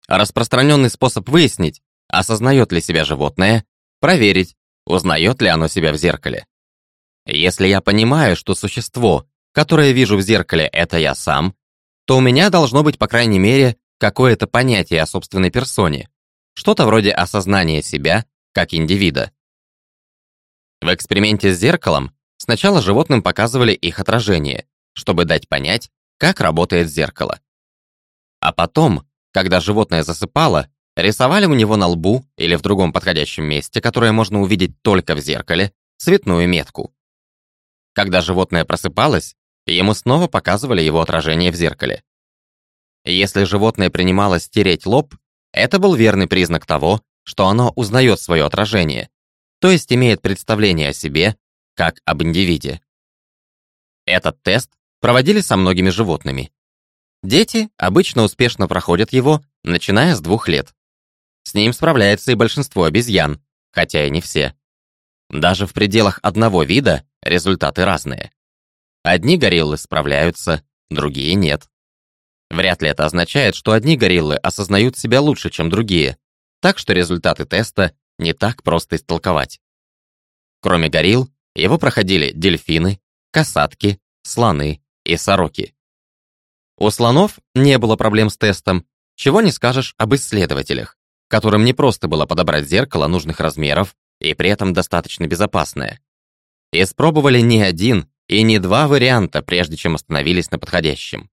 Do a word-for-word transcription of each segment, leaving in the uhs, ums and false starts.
Распространенный способ выяснить, осознает ли себя животное, проверить, узнает ли оно себя в зеркале. Если я понимаю, что существо, которое вижу в зеркале, это я сам, то у меня должно быть, по крайней мере, какое-то понятие о собственной персоне, что-то вроде осознания себя как индивида. В эксперименте с зеркалом сначала животным показывали их отражение, чтобы дать понять, как работает зеркало. А потом, когда животное засыпало, рисовали у него на лбу или в другом подходящем месте, которое можно увидеть только в зеркале, цветную метку. Когда животное просыпалось, ему снова показывали его отражение в зеркале. Если животное принималось тереть лоб, это был верный признак того, что оно узнает свое отражение, то есть имеет представление о себе как об индивиде. Этот тест проводили со многими животными. Дети обычно успешно проходят его, начиная с двух лет. С ним справляется и большинство обезьян, хотя и не все. Даже в пределах одного вида результаты разные. Одни гориллы справляются, другие нет. Вряд ли это означает, что одни гориллы осознают себя лучше, чем другие, так что результаты теста не так просто истолковать. Кроме горилл, его проходили дельфины, касатки, слоны и сороки. У слонов не было проблем с тестом, чего не скажешь об исследователях, которым не просто было подобрать зеркало нужных размеров и при этом достаточно безопасное. Испробовали не один и не два варианта, прежде чем остановились на подходящем.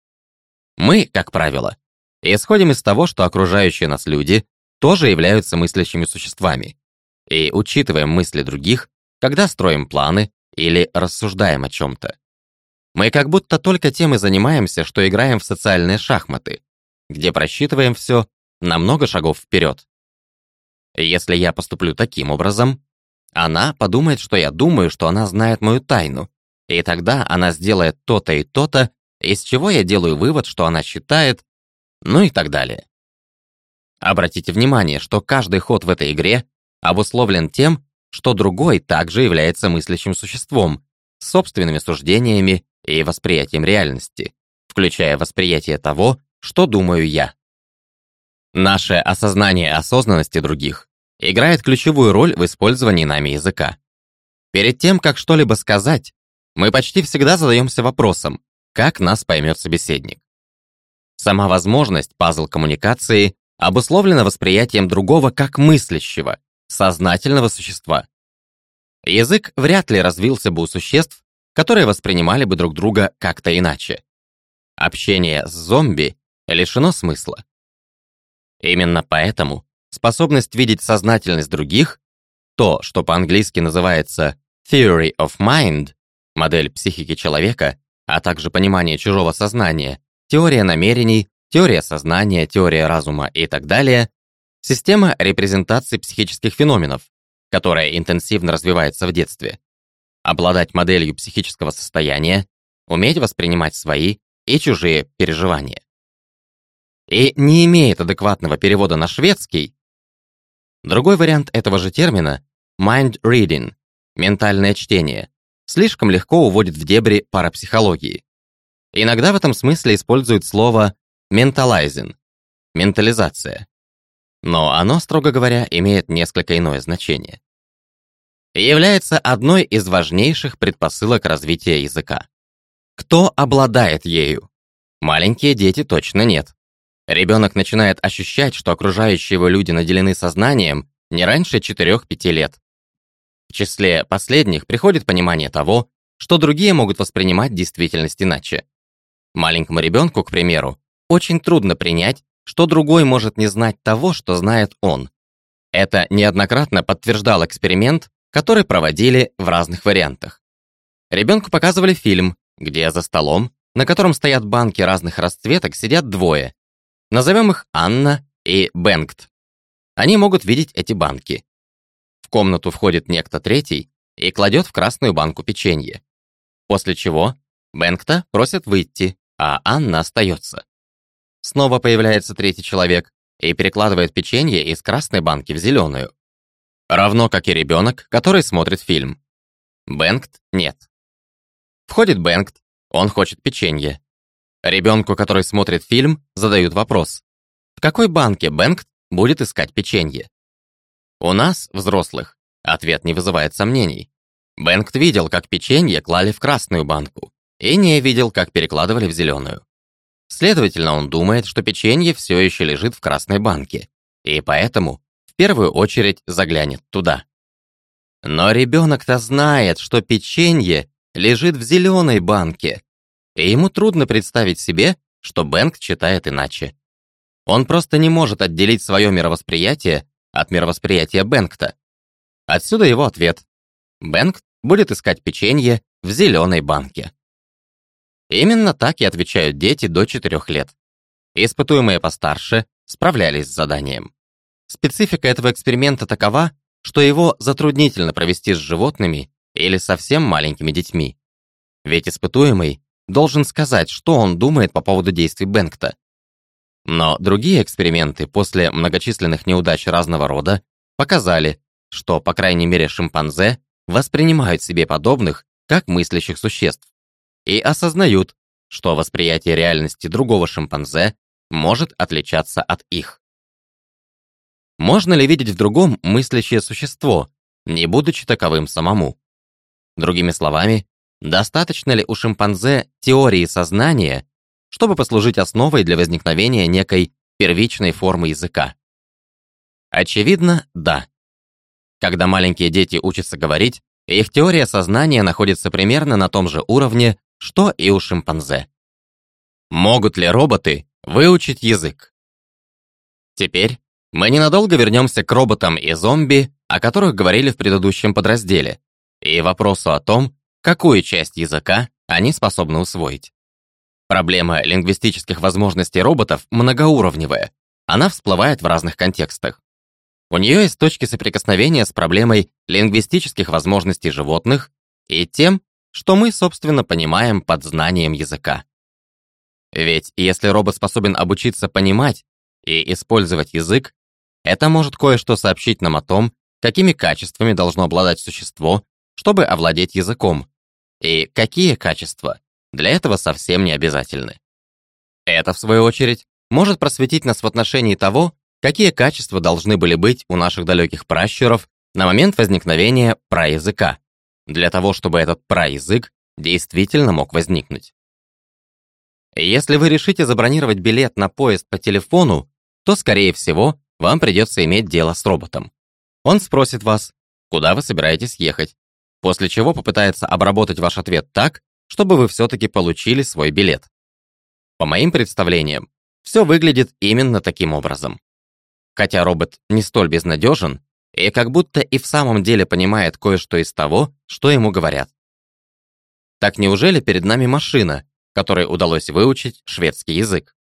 Мы, как правило, исходим из того, что окружающие нас люди тоже являются мыслящими существами, и учитываем мысли других, когда строим планы или рассуждаем о чем-то. Мы как будто только тем и занимаемся, что играем в социальные шахматы, где просчитываем все на много шагов вперед. Если я поступлю таким образом, она подумает, что я думаю, что она знает мою тайну, и тогда она сделает то-то и то-то, из чего я делаю вывод, что она считает, ну и так далее. Обратите внимание, что каждый ход в этой игре обусловлен тем, что другой также является мыслящим существом, с собственными суждениями и восприятием реальности, включая восприятие того, что думаю я. Наше осознание осознанности других играет ключевую роль в использовании нами языка. Перед тем, как что-либо сказать, мы почти всегда задаемся вопросом, как нас поймет собеседник. Сама возможность пазл-коммуникации обусловлена восприятием другого как мыслящего, сознательного существа. Язык вряд ли развился бы у существ, которые воспринимали бы друг друга как-то иначе. Общение с зомби лишено смысла. Именно поэтому способность видеть сознательность других, то, что по-английски называется theory of mind, модель психики человека, а также понимание чужого сознания, теория намерений, теория сознания, теория разума и так далее, система репрезентации психических феноменов, которая интенсивно развивается в детстве. Обладать моделью психического состояния, уметь воспринимать свои и чужие переживания. И не имеет адекватного перевода на шведский. Другой вариант этого же термина — mind reading, ментальное чтение, слишком легко уводит в дебри парапсихологии. Иногда в этом смысле используют слово mentalizing, ментализация. Но оно, строго говоря, имеет несколько иное значение. И является одной из важнейших предпосылок развития языка. Кто обладает ею? Маленькие дети точно нет. Ребенок начинает ощущать, что окружающие его люди наделены сознанием не раньше четырёх-пяти лет. В числе последних приходит понимание того, что другие могут воспринимать действительность иначе. Маленькому ребенку, к примеру, очень трудно принять, что другой может не знать того, что знает он. Это неоднократно подтверждал эксперимент, который проводили в разных вариантах. Ребенку показывали фильм, где за столом, на котором стоят банки разных расцветок, сидят двое. Назовем их Анна и Бенгт. Они могут видеть эти банки. В комнату входит некто третий и кладет в красную банку печенье. После чего Бенгта просят выйти, а Анна остается. Снова появляется третий человек и перекладывает печенье из красной банки в зеленую. Равно как и ребенок, который смотрит фильм. Бенгт нет. Входит Бенгт, он хочет печенье. Ребенку, который смотрит фильм, задают вопрос: какой банке Бенгт будет искать печенье? У нас, взрослых, ответ не вызывает сомнений. Бенгт видел, как печенье клали в красную банку, и не видел, как перекладывали в зеленую. Следовательно, он думает, что печенье все еще лежит в красной банке, и поэтому в первую очередь заглянет туда. Но ребенок-то знает, что печенье лежит в зеленой банке, и ему трудно представить себе, что Бенгт читает иначе. Он просто не может отделить свое мировосприятие от мировосприятия Бенгта. Отсюда его ответ. Бенгт будет искать печенье в зеленой банке. Именно так и отвечают дети до четырёх лет. Испытуемые постарше справлялись с заданием. Специфика этого эксперимента такова, что его затруднительно провести с животными или совсем маленькими детьми. Ведь испытуемый должен сказать, что он думает по поводу действий Бенгта. Но другие эксперименты после многочисленных неудач разного рода показали, что, по крайней мере, шимпанзе воспринимают себе подобных как мыслящих существ и осознают, что восприятие реальности другого шимпанзе может отличаться от их. Можно ли видеть в другом мыслящее существо, не будучи таковым самому? Другими словами, достаточно ли у шимпанзе теории сознания, чтобы послужить основой для возникновения некой первичной формы языка? Очевидно, да. Когда маленькие дети учатся говорить, их теория сознания находится примерно на том же уровне, что и у шимпанзе. Могут ли роботы выучить язык? Теперь мы ненадолго вернемся к роботам и зомби, о которых говорили в предыдущем подразделе, и вопросу о том, какую часть языка они способны усвоить. Проблема лингвистических возможностей роботов многоуровневая, она всплывает в разных контекстах. У нее есть точки соприкосновения с проблемой лингвистических возможностей животных и тем, что мы, собственно, понимаем под знанием языка. Ведь если робот способен обучиться понимать и использовать язык, это может кое-что сообщить нам о том, какими качествами должно обладать существо, чтобы овладеть языком, и какие качества для этого совсем не обязательны. Это, в свою очередь, может просветить нас в отношении того, какие качества должны были быть у наших далеких пращуров на момент возникновения праязыка, для того, чтобы этот праязык действительно мог возникнуть. Если вы решите забронировать билет на поезд по телефону, то, скорее всего, вам придется иметь дело с роботом. Он спросит вас, куда вы собираетесь ехать, после чего попытается обработать ваш ответ так, чтобы вы все-таки получили свой билет. По моим представлениям, все выглядит именно таким образом. Хотя робот не столь безнадежен и как будто и в самом деле понимает кое-что из того, что ему говорят. Так неужели перед нами машина, которой удалось выучить шведский язык?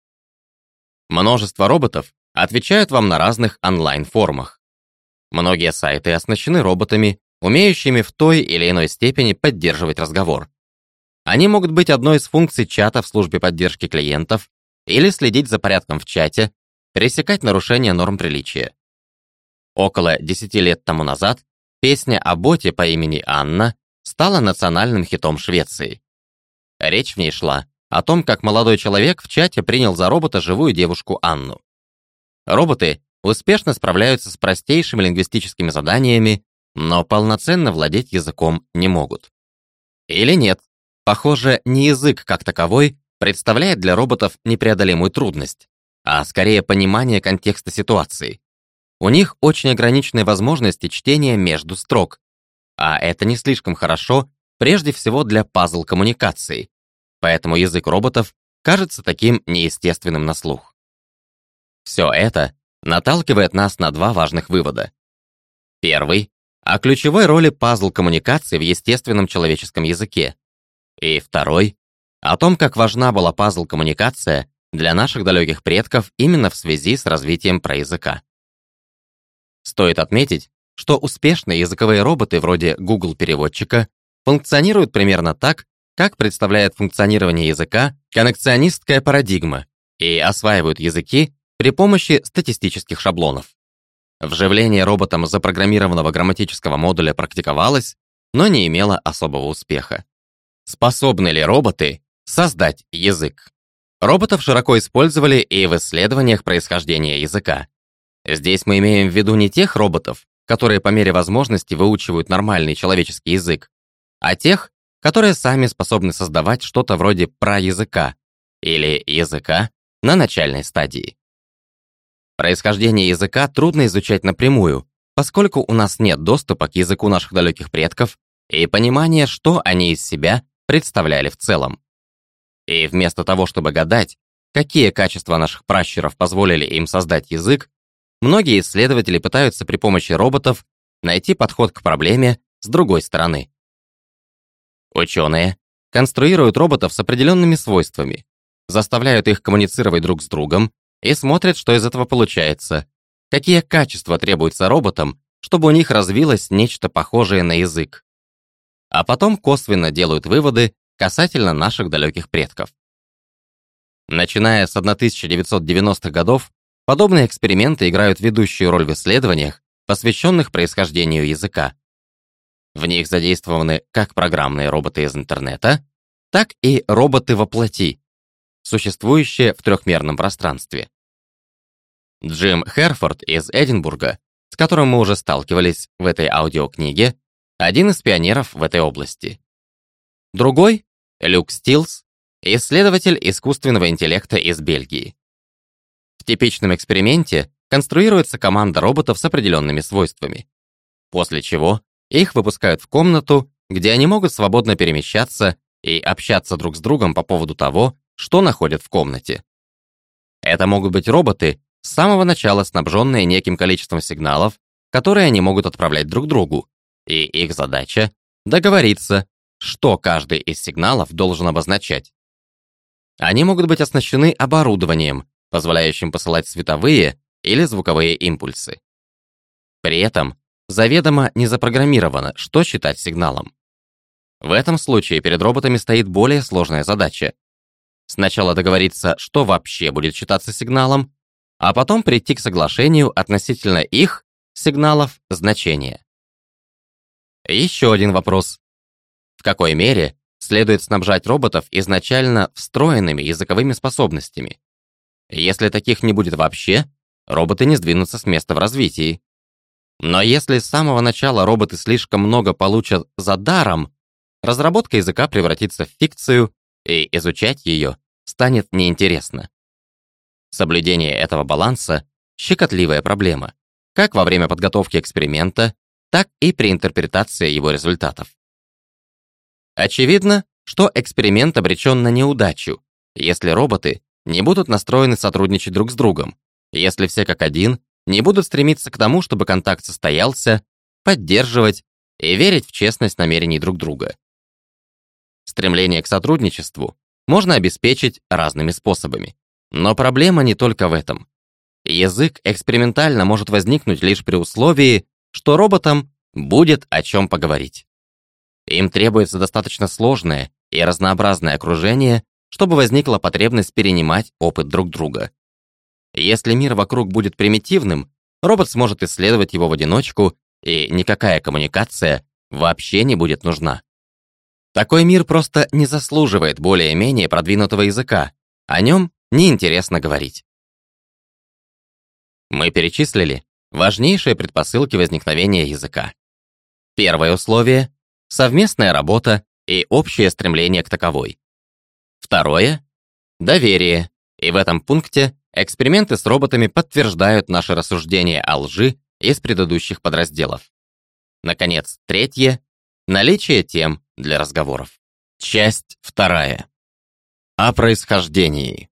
Множество роботов отвечают вам на разных онлайн-форумах. Многие сайты оснащены роботами, умеющими в той или иной степени поддерживать разговор. Они могут быть одной из функций чата в службе поддержки клиентов или следить за порядком в чате, пресекать нарушения норм приличия. Около десяти лет тому назад песня о боте по имени Анна стала национальным хитом Швеции. Речь в ней шла о том, как молодой человек в чате принял за робота живую девушку Анну. Роботы успешно справляются с простейшими лингвистическими заданиями, но полноценно владеть языком не могут. Или нет, похоже, не язык как таковой представляет для роботов непреодолимую трудность, а скорее понимание контекста ситуации. У них очень ограниченные возможности чтения между строк, а это не слишком хорошо, прежде всего для пазл-коммуникации, поэтому язык роботов кажется таким неестественным на слух. Все это наталкивает нас на два важных вывода. Первый — о ключевой роли пазл-коммуникации в естественном человеческом языке. И второй — о том, как важна была пазл-коммуникация для наших далеких предков именно в связи с развитием праязыка. Стоит отметить, что успешные языковые роботы вроде Google-переводчика функционируют примерно так, как представляет функционирование языка коннекционистская парадигма, и осваивают языки при помощи статистических шаблонов. Вживление роботом запрограммированного грамматического модуля практиковалось, но не имело особого успеха. Способны ли роботы создать язык? Роботов широко использовали и в исследованиях происхождения языка. Здесь мы имеем в виду не тех роботов, которые по мере возможности выучивают нормальный человеческий язык, а тех, которые сами способны создавать что-то вроде праязыка или языка на начальной стадии. Происхождение языка трудно изучать напрямую, поскольку у нас нет доступа к языку наших далеких предков и понимания, что они из себя представляли в целом. И вместо того, чтобы гадать, какие качества наших пращуров позволили им создать язык, многие исследователи пытаются при помощи роботов найти подход к проблеме с другой стороны. Ученые конструируют роботов с определенными свойствами, заставляют их коммуницировать друг с другом и смотрят, что из этого получается, какие качества требуются роботам, чтобы у них развилось нечто похожее на язык. А потом косвенно делают выводы касательно наших далеких предков. Начиная с тысяча девятьсот девяностых годов, подобные эксперименты играют ведущую роль в исследованиях, посвященных происхождению языка. В них задействованы как программные роботы из интернета, так и роботы во плоти, существующие в трехмерном пространстве. Джим Херфорд из Эдинбурга, с которым мы уже сталкивались в этой аудиокниге, один из пионеров в этой области. Другой — Люк Стилс, исследователь искусственного интеллекта из Бельгии. В типичном эксперименте конструируется команда роботов с определенными свойствами, после чего их выпускают в комнату, где они могут свободно перемещаться и общаться друг с другом по поводу того, что находят в комнате. Это могут быть роботы, с самого начала снабженные неким количеством сигналов, которые они могут отправлять друг другу, и их задача — договориться, что каждый из сигналов должен обозначать. Они могут быть оснащены оборудованием, позволяющим посылать световые или звуковые импульсы. При этом заведомо не запрограммировано, что считать сигналом. В этом случае перед роботами стоит более сложная задача. Сначала договориться, что вообще будет считаться сигналом, а потом прийти к соглашению относительно их, сигналов, значения. Еще один вопрос. В какой мере следует снабжать роботов изначально встроенными языковыми способностями? Если таких не будет вообще, роботы не сдвинутся с места в развитии. Но если с самого начала роботы слишком много получат за даром, разработка языка превратится в фикцию, и изучать ее станет неинтересно. Соблюдение этого баланса — щекотливая проблема, как во время подготовки эксперимента, так и при интерпретации его результатов. Очевидно, что эксперимент обречен на неудачу, если роботы не будут настроены сотрудничать друг с другом, если все как один не будут стремиться к тому, чтобы контакт состоялся, поддерживать и верить в честность намерений друг друга. Стремление к сотрудничеству можно обеспечить разными способами. Но проблема не только в этом. Язык экспериментально может возникнуть лишь при условии, что роботам будет о чем поговорить. Им требуется достаточно сложное и разнообразное окружение, чтобы возникла потребность перенимать опыт друг друга. Если мир вокруг будет примитивным, робот сможет исследовать его в одиночку, и никакая коммуникация вообще не будет нужна. Такой мир просто не заслуживает более-менее продвинутого языка, о нем неинтересно говорить. Мы перечислили важнейшие предпосылки возникновения языка. Первое условие — совместная работа и общее стремление к таковой. Второе — доверие, и в этом пункте эксперименты с роботами подтверждают наши рассуждения о лжи из предыдущих подразделов. Наконец, третье — наличие тем для разговоров. Часть вторая. О происхождении.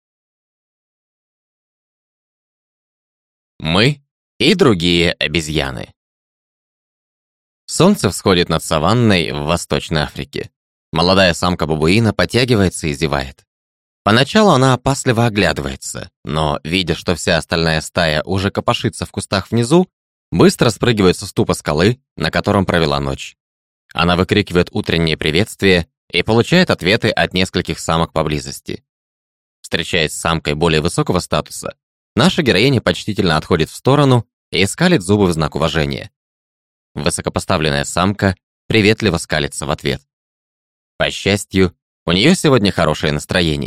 Мы и другие обезьяны. Солнце всходит над саванной в Восточной Африке. Молодая самка бабуина подтягивается и зевает. Поначалу она опасливо оглядывается, но, видя, что вся остальная стая уже копошится в кустах внизу, быстро спрыгивает с уступа скалы, на котором провела ночь. Она выкрикивает утренние приветствия и получает ответы от нескольких самок поблизости. Встречаясь с самкой более высокого статуса, наша героиня почтительно отходит в сторону и скалит зубы в знак уважения. Высокопоставленная самка приветливо скалится в ответ. По счастью, у нее сегодня хорошее настроение,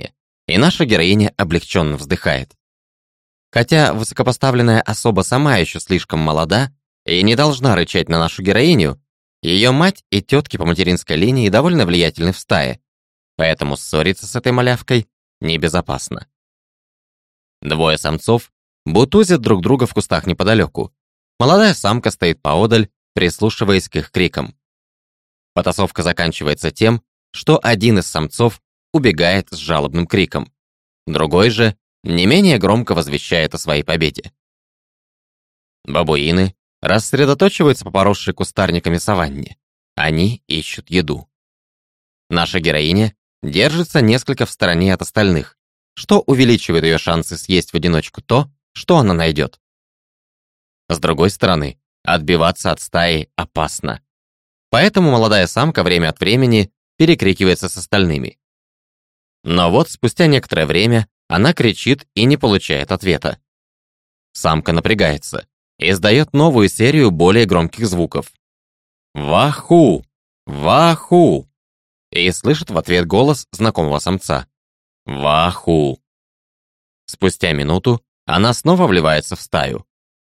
и наша героиня облегченно вздыхает. Хотя высокопоставленная особа сама еще слишком молода и не должна рычать на нашу героиню, ее мать и тетки по материнской линии довольно влиятельны в стае, поэтому ссориться с этой малявкой небезопасно. Двое самцов бутузят друг друга в кустах неподалеку. Молодая самка стоит поодаль, прислушиваясь к их крикам. Потасовка заканчивается тем, что один из самцов убегает с жалобным криком. Другой же не менее громко возвещает о своей победе. Бабуины рассредоточиваются по поросшей кустарниками саванне. Они ищут еду. Наша героиня держится несколько в стороне от остальных, что увеличивает ее шансы съесть в одиночку то, что она найдет. С другой стороны, отбиваться от стаи опасно. Поэтому молодая самка время от времени перекрикивается с остальными. Но вот спустя некоторое время она кричит и не получает ответа. Самка напрягается и издает новую серию более громких звуков. «Ваху! Ваху!» И слышит в ответ голос знакомого самца. «Ваху!» Спустя минуту она снова вливается в стаю.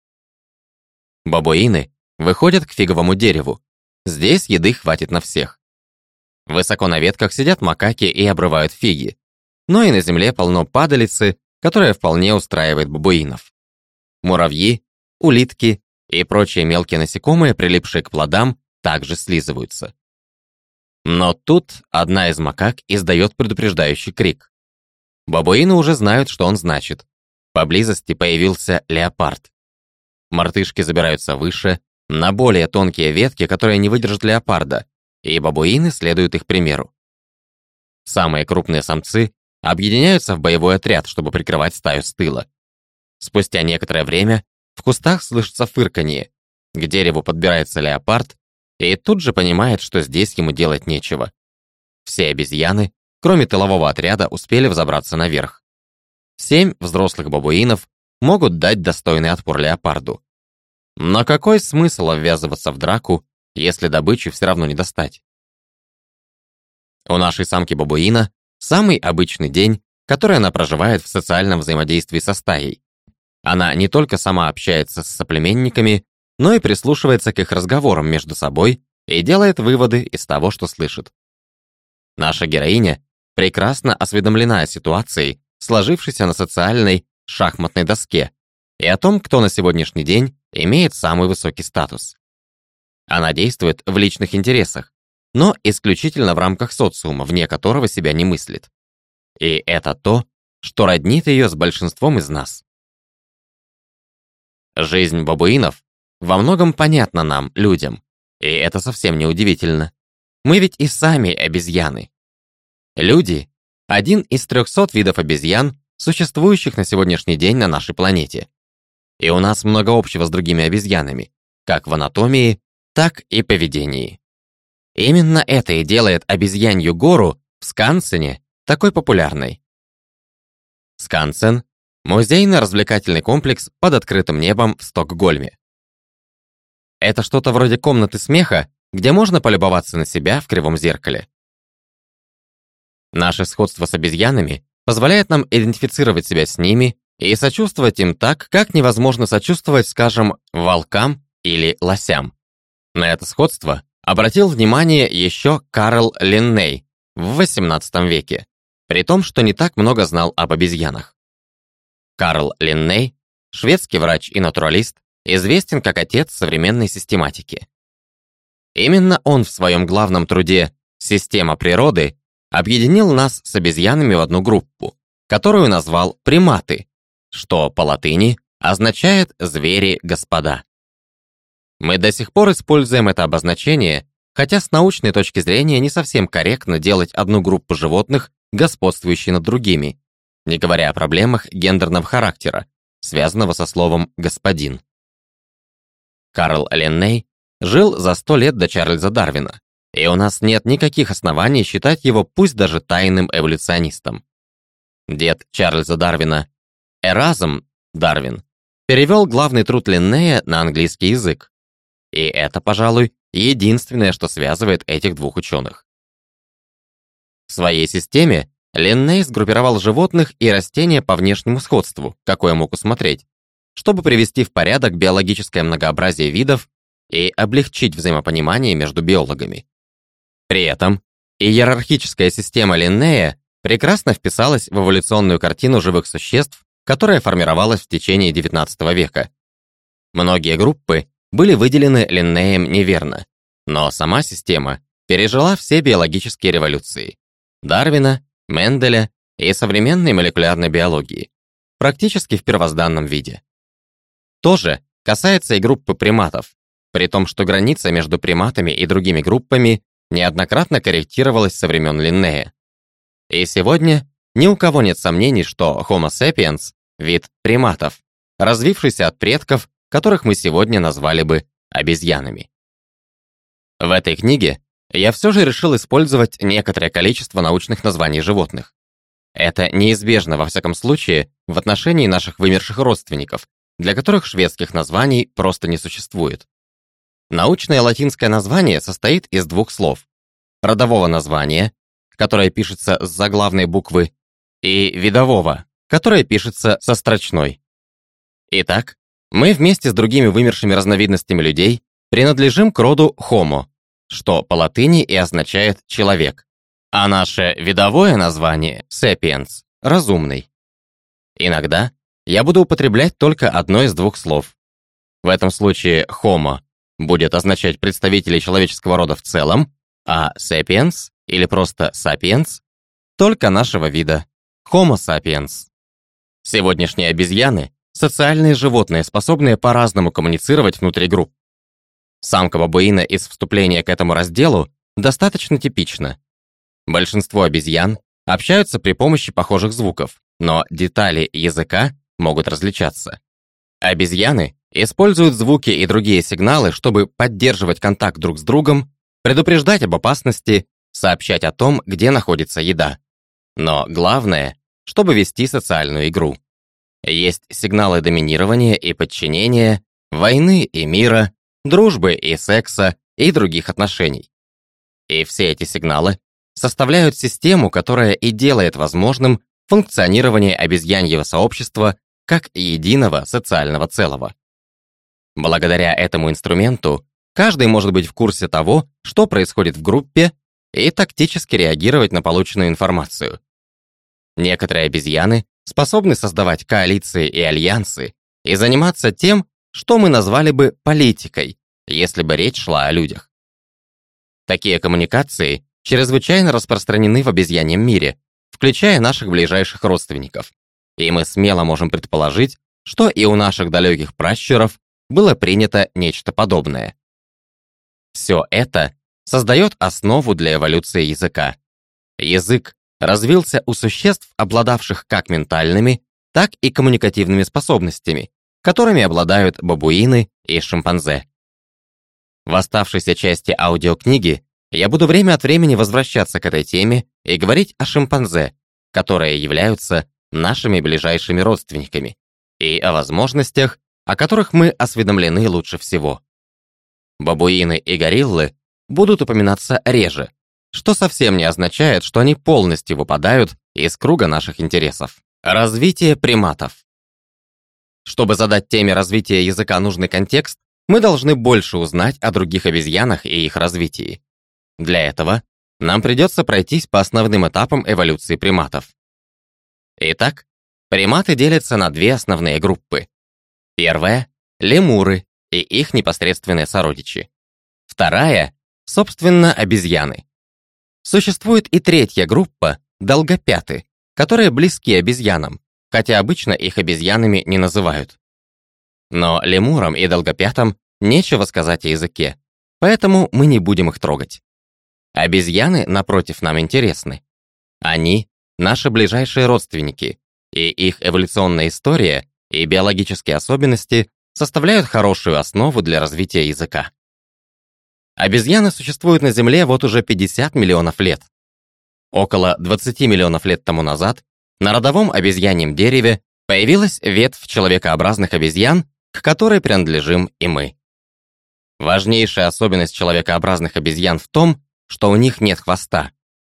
Бабуины выходят к фиговому дереву. Здесь еды хватит на всех. Высоко на ветках сидят макаки и обрывают фиги. Но и на земле полно падалицы, которая вполне устраивает бабуинов. Муравьи, улитки и прочие мелкие насекомые, прилипшие к плодам, также слизываются. Но тут одна из макак издает предупреждающий крик. Бабуины уже знают, что он значит. Поблизости появился леопард. Мартышки забираются выше, на более тонкие ветки, которые не выдержат леопарда, и бабуины следуют их примеру. Самые крупные самцы объединяются в боевой отряд, чтобы прикрывать стаю с тыла. Спустя некоторое время в кустах слышится фырканье. К дереву подбирается леопард и тут же понимает, что здесь ему делать нечего. Все обезьяны, кроме тылового отряда, успели взобраться наверх. Семь взрослых бабуинов могут дать достойный отпор леопарду. Но какой смысл ввязываться в драку, если добычу все равно не достать? У нашей самки-бабуина самый обычный день, который она проживает в социальном взаимодействии со стаей. Она не только сама общается с соплеменниками, но и прислушивается к их разговорам между собой и делает выводы из того, что слышит. Наша героиня прекрасно осведомлена о ситуации, сложившейся на социальной шахматной доске, и о том, кто на сегодняшний день имеет самый высокий статус. Она действует в личных интересах, но исключительно в рамках социума, вне которого себя не мыслит. И это то, что роднит ее с большинством из нас. Жизнь бабуинов во многом понятна нам, людям, и это совсем не удивительно. Мы ведь и сами обезьяны. Люди – один из трехсот видов обезьян, существующих на сегодняшний день на нашей планете. И у нас много общего с другими обезьянами, как в анатомии, так и поведении. Именно это и делает обезьянью гору в Скансене такой популярной. Скансен – музейно-развлекательный комплекс под открытым небом в Стокгольме. Это что-то вроде комнаты смеха, где можно полюбоваться на себя в кривом зеркале. Наше сходство с обезьянами позволяет нам идентифицировать себя с ними и сочувствовать им так, как невозможно сочувствовать, скажем, волкам или лосям. На это сходство обратил внимание еще Карл Линней в восемнадцатом веке, при том, что не так много знал об обезьянах. Карл Линней, шведский врач и натуралист, известен как отец современной систематики. Именно он в своем главном труде «Система природы» объединил нас с обезьянами в одну группу, которую назвал приматы, что по латыни означает «звери-господа». Мы до сих пор используем это обозначение, хотя с научной точки зрения не совсем корректно делать одну группу животных господствующей над другими, не говоря о проблемах гендерного характера, связанного со словом «господин». Карл Линней жил за сто лет до Чарльза Дарвина, и у нас нет никаких оснований считать его пусть даже тайным эволюционистом. Дед Чарльза Дарвина, Эразм Дарвин, перевел главный труд Линнея на английский язык. И это, пожалуй, единственное, что связывает этих двух ученых. В своей системе Линней сгруппировал животных и растения по внешнему сходству, какое мог усмотреть, чтобы привести в порядок биологическое многообразие видов и облегчить взаимопонимание между биологами. При этом иерархическая система Линнея прекрасно вписалась в эволюционную картину живых существ, которая формировалась в течение девятнадцатого века. Многие группы были выделены Линнеем неверно, но сама система пережила все биологические революции Дарвина, Менделя и современной молекулярной биологии, практически в первозданном виде. То же касается и группы приматов, при том, что граница между приматами и другими группами неоднократно корректировалась со времен Линнея. И сегодня ни у кого нет сомнений, что Homo sapiens – вид приматов, развившийся от предков, которых мы сегодня назвали бы обезьянами. В этой книге я все же решил использовать некоторое количество научных названий животных. Это неизбежно, во всяком случае, в отношении наших вымерших родственников, для которых шведских названий просто не существует. Научное латинское название состоит из двух слов: родового названия, которое пишется с заглавной буквы, и видового, которое пишется со строчной. Итак, мы вместе с другими вымершими разновидностями людей принадлежим к роду Homo, что по латыни и означает «человек», а наше видовое название sapiens – «разумный». Иногда я буду употреблять только одно из двух слов. В этом случае Homo будет означать представителей человеческого рода в целом, а sapiens или просто sapiens – только нашего вида Homo sapiens. Сегодняшние обезьяны – социальные животные, способные по-разному коммуницировать внутри групп. Самка бабуина из вступления к этому разделу достаточно типична. Большинство обезьян общаются при помощи похожих звуков, но детали языка могут различаться. Обезьяны используют звуки и другие сигналы, чтобы поддерживать контакт друг с другом, предупреждать об опасности, сообщать о том, где находится еда. Но главное, чтобы вести социальную игру. Есть сигналы доминирования и подчинения, войны и мира, дружбы и секса и других отношений. И все эти сигналы составляют систему, которая и делает возможным функционирование обезьяньего сообщества как единого социального целого. Благодаря этому инструменту каждый может быть в курсе того, что происходит в группе, и тактически реагировать на полученную информацию. Некоторые обезьяны способны создавать коалиции и альянсы и заниматься тем, что мы назвали бы политикой, если бы речь шла о людях. Такие коммуникации чрезвычайно распространены в обезьяньем мире, включая наших ближайших родственников, и мы смело можем предположить, что и у наших далеких пращуров было принято нечто подобное. Все это создает основу для эволюции языка. Язык развился у существ, обладавших как ментальными, так и коммуникативными способностями, которыми обладают бабуины и шимпанзе. В оставшейся части аудиокниги я буду время от времени возвращаться к этой теме и говорить о шимпанзе, которые являются нашими ближайшими родственниками, и о возможностях, о которых мы осведомлены лучше всего. Бабуины и гориллы будут упоминаться реже, что совсем не означает, что они полностью выпадают из круга наших интересов. Развитие приматов. Чтобы задать теме развития языка нужный контекст, мы должны больше узнать о других обезьянах и их развитии. Для этого нам придется пройтись по основным этапам эволюции приматов. Итак, приматы делятся на две основные группы. Первая — лемуры и их непосредственные сородичи. Вторая — собственно, обезьяны. Существует и третья группа — долгопяты, которые близки обезьянам, хотя обычно их обезьянами не называют. Но лемурам и долгопятам нечего сказать о языке, поэтому мы не будем их трогать. Обезьяны, напротив, нам интересны. Они — наши ближайшие родственники, и их эволюционная история и биологические особенности составляют хорошую основу для развития языка. Обезьяны существуют на Земле вот уже пятьдесят миллионов лет. Около двадцати миллионов лет тому назад на родовом обезьяньем дереве появилась ветвь человекообразных обезьян, к которой принадлежим и мы. Важнейшая особенность человекообразных обезьян в том, что у них нет хвоста.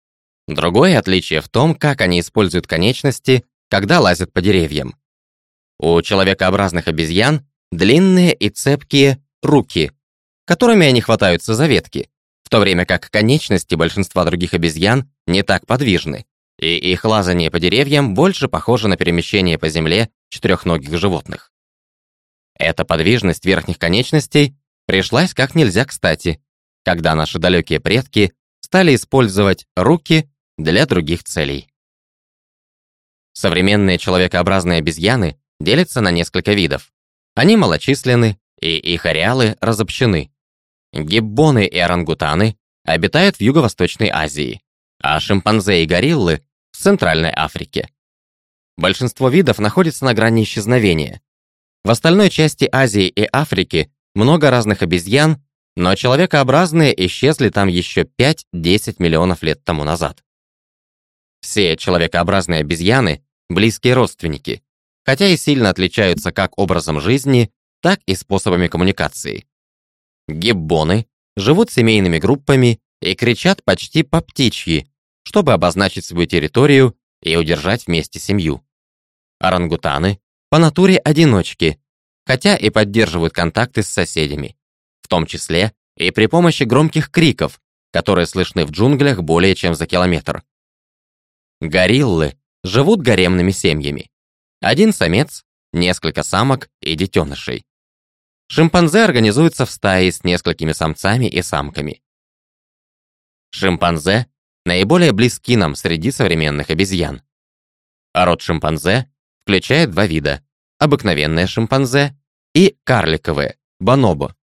Другое отличие в том, как они используют конечности, когда лазят по деревьям. У человекообразных обезьян длинные и цепкие руки, которыми они хватаются за ветки, в то время как конечности большинства других обезьян не так подвижны, и их лазание по деревьям больше похоже на перемещение по земле четырехногих животных. Эта подвижность верхних конечностей пришлась как нельзя кстати, когда наши далекие предки стали использовать руки для других целей. Современные человекообразные обезьяны делятся на несколько видов. Они малочисленны, и их ареалы разобщены. Гиббоны и орангутаны обитают в Юго-Восточной Азии, а шимпанзе и гориллы – в Центральной Африке. Большинство видов находится на грани исчезновения. В остальной части Азии и Африки много разных обезьян, но человекообразные исчезли там еще пять-десять миллионов лет тому назад. Все человекообразные обезьяны – близкие родственники, хотя и сильно отличаются как образом жизни, так и способами коммуникации. Гиббоны живут семейными группами и кричат почти по-птичьи, чтобы обозначить свою территорию и удержать вместе семью. Орангутаны по натуре одиночки, хотя и поддерживают контакты с соседями, в том числе и при помощи громких криков, которые слышны в джунглях более чем за километр. Гориллы живут гаремными семьями. Один самец, несколько самок и детенышей. Шимпанзе организуются в стаи с несколькими самцами и самками. Шимпанзе наиболее близки нам среди современных обезьян. А род шимпанзе включает два вида – обыкновенное шимпанзе и карликовые – бонобо.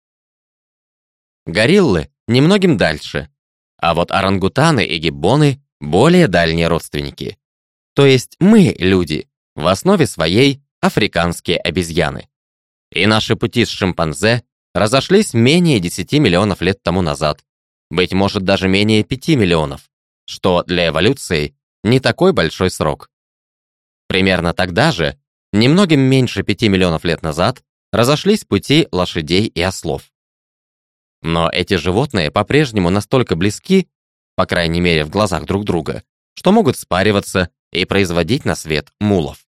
Гориллы немногим дальше, а вот орангутаны и гиббоны – более дальние родственники. То есть мы, люди, в основе своей африканские обезьяны. И наши пути с шимпанзе разошлись менее десяти миллионов лет тому назад, быть может даже менее пяти миллионов, что для эволюции не такой большой срок. Примерно тогда же, немногим меньше пяти миллионов лет назад, разошлись пути лошадей и ослов. Но эти животные по-прежнему настолько близки, по крайней мере в глазах друг друга, что могут спариваться и производить на свет мулов.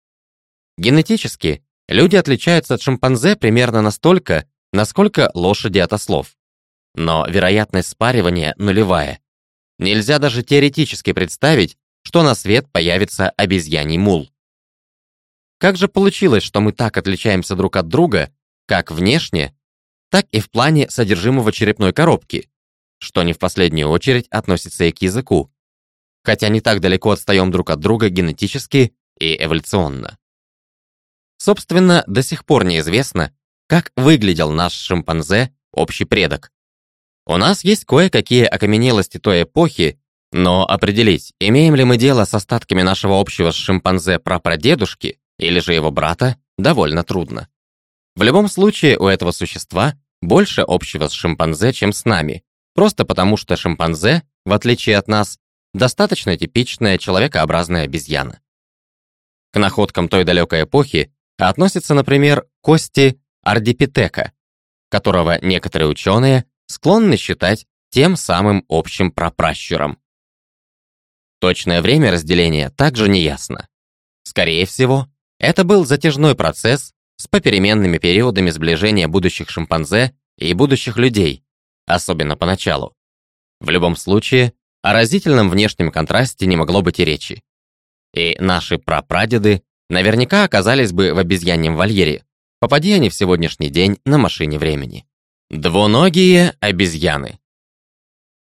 Генетически люди отличаются от шимпанзе примерно настолько, насколько лошади от ослов. Но вероятность спаривания нулевая. Нельзя даже теоретически представить, что на свет появится обезьяний мул. Как же получилось, что мы так отличаемся друг от друга, как внешне, так и в плане содержимого черепной коробки, что не в последнюю очередь относится и к языку, хотя не так далеко отстаем друг от друга генетически и эволюционно. Собственно, до сих пор неизвестно, как выглядел наш шимпанзе, общий предок. У нас есть кое-какие окаменелости той эпохи, но определить, имеем ли мы дело с остатками нашего общего с шимпанзе прапрадедушки или же его брата, довольно трудно. В любом случае, у этого существа больше общего с шимпанзе, чем с нами, просто потому что шимпанзе, в отличие от нас, достаточно типичная человекообразная обезьяна. К находкам той далекой эпохи относятся, например, кости ардипитека, которого некоторые ученые склонны считать тем самым общим прапращуром. Точное время разделения также неясно. Скорее всего, это был затяжной процесс с попеременными периодами сближения будущих шимпанзе и будущих людей, особенно поначалу. В любом случае, о разительном внешнем контрасте не могло быть и речи. И наши прапрадеды наверняка оказались бы в обезьяньем вольере, попади они в сегодняшний день на машине времени. Двуногие обезьяны.